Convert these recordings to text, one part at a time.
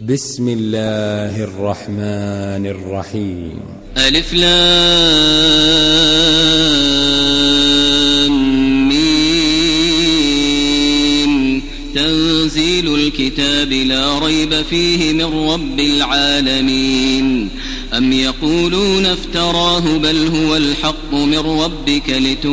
بسم الله الرحمن الرحيم. ألف لام ميم. تنزيل الكتاب لا ريب فيه من رب العالمين. أم يقولون افتراه بل هو الحق من ربك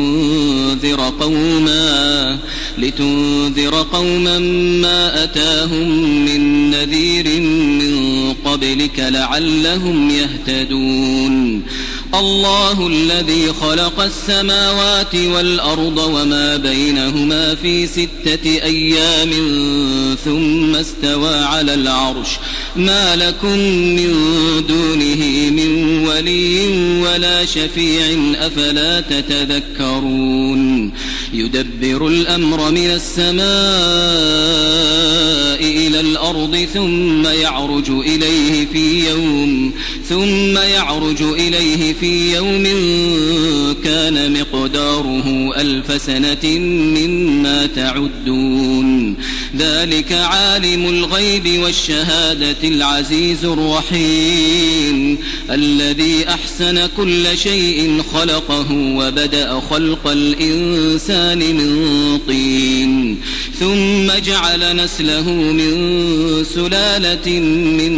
لتنذر قوما ما أتاهم من نذير من قبلك لعلهم يهتدون. الله الذي خلق السماوات والأرض وما بينهما في 6 أيام ثم استوى على العرش ما لكم من دونه من ولي ولا شفيع أفلا تتذكرون. يدبر الأمر من السماء إلى الأرض ثم يعرج إليه في يوم كان مقداره 1000 سنة مما تعدون. ذلك عالم الغيب والشهادة العزيز الرحيم الذي أحسن كل شيء خلقه وبدأ خلق الإنسان من طين ثم جعل نسله من سلالة من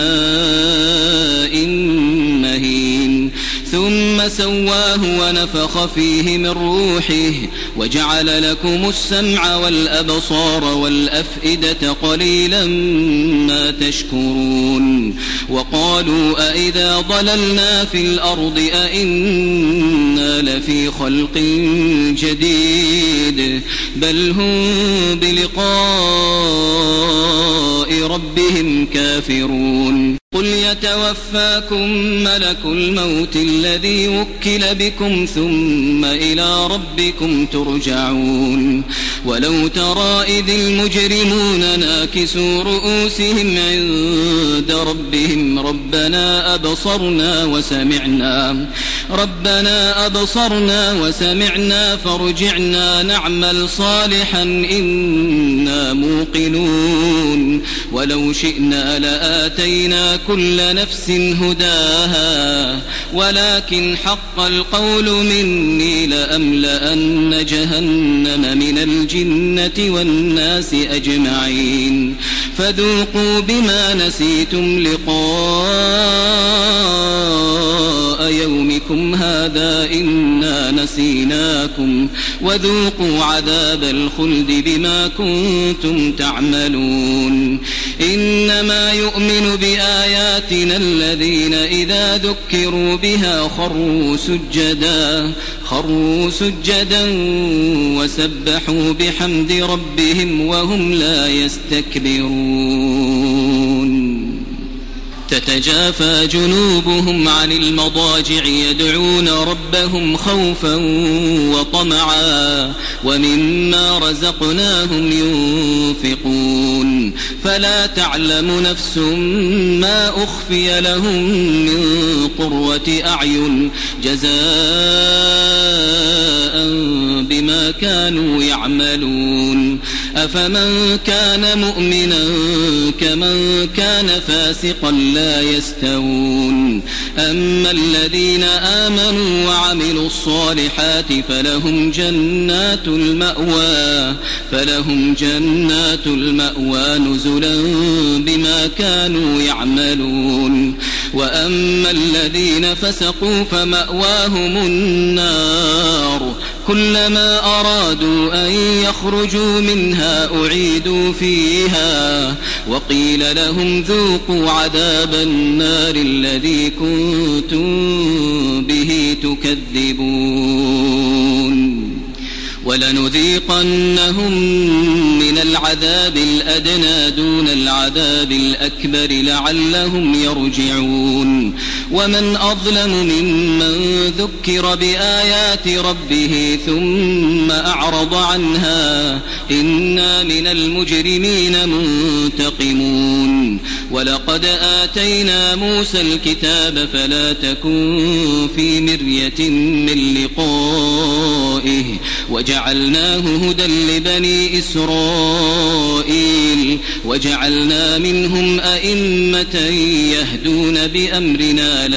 ماء مهين ثم سواه ونفخ فيه من روحه وجعل لكم السمع والأبصار والأفئدة قليلا ما تشكرون. وقالوا أئذا ضللنا في الأرض أئنا لفي خلق جديد بل هم بلقاء ربهم كافرون. قل يتوفاكم ملك الموت الذي وكل بكم ثم إلى ربكم ترجعون. ولو ترى إذ المجرمون ناكسوا رؤوسهم عند ربهم ربنا أبصرنا وسمعنا فارجعنا نعمل صالحا إنا موقنون. ولو شئنا لآتينا كل نفس هداها ولكن حق القول مني لأملأن جهنم من الجنة والناس أجمعين. فذوقوا بما نسيتم لقاء يومكم هذا إنا نسيناكم وذوقوا عذاب الخلد بما كنتم تعملون. إنما يؤمن بآياتنا الذين إذا ذكروا بها خروا سجدا وسبحوا بحمد ربهم وهم لا يستكبرون. تتجافى جنوبهم عن المضاجع يدعون ربهم خوفا وطمعا ومما رزقناهم ينفقون. فلا تعلم نفس ما أخفي لهم من قرة أعين جزاء بما كانوا يعملون. أفمن كان مؤمنا كمن كان فاسقا لا يستوون. أما الذين آمنوا وعملوا الصالحات فلهم جنات المأوى نزلا بما كانوا يعملون. وأما الذين فسقوا فمأواهم النار كلما أرادوا أن يخرجوا منها أعيدوا فيها وقيل لهم ذوقوا عذاب النار الذي كنتم به تكذبون. ولنذيقنهم من العذاب الأدنى دون العذاب الأكبر لعلهم يرجعون. ومن أظلم ممن ذكر بآيات ربه ثم أعرض عنها إنا من المجرمين منتقمون. ولقد آتينا موسى الكتاب فلا تكن في مرية من لقائه وجعلناه هدى لبني إسرائيل وجعلنا منهم أئمة يهدون بأمرنا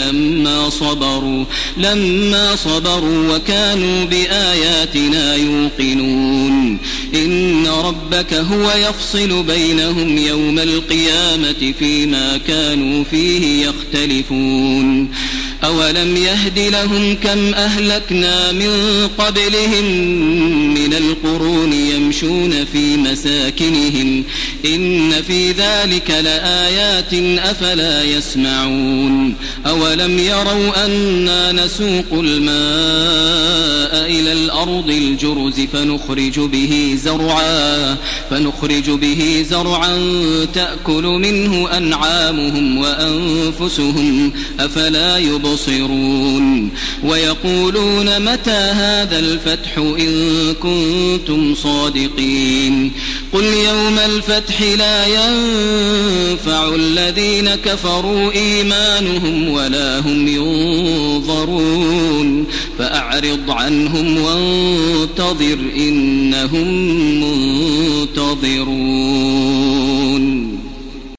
لما صبروا وكانوا بآياتنا يوقنون إن ربك هو يفصل بينهم يوم القيامة فيما كانوا فيه يختلفون أولم يهد لهم كم أهلكنا من قبلهم من القرون يمشون في مساكنهم إن في ذلك لآيات أفلا يسمعون أولم يروا أنا نسوق الماء إلى الأرض الجرز فنخرج به زرعا تأكل منه أنعامهم وأنفسهم أفلا يبصرون ويقولون متى هذا الفتح إن كنتم صادقين قل يوم الفتح لا ينفع الذين كفروا إيمانهم ولا هم ينظرون فأعرض عنهم وانتظر إنهم منتظرون.